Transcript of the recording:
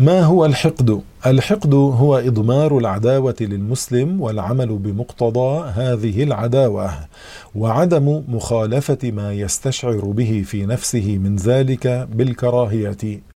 ما هو الحقد؟ الحقد هو إضمار العداوة للمسلم والعمل بمقتضى هذه العداوة، وعدم مخالفة ما يستشعر به في نفسه من ذلك بالكراهية.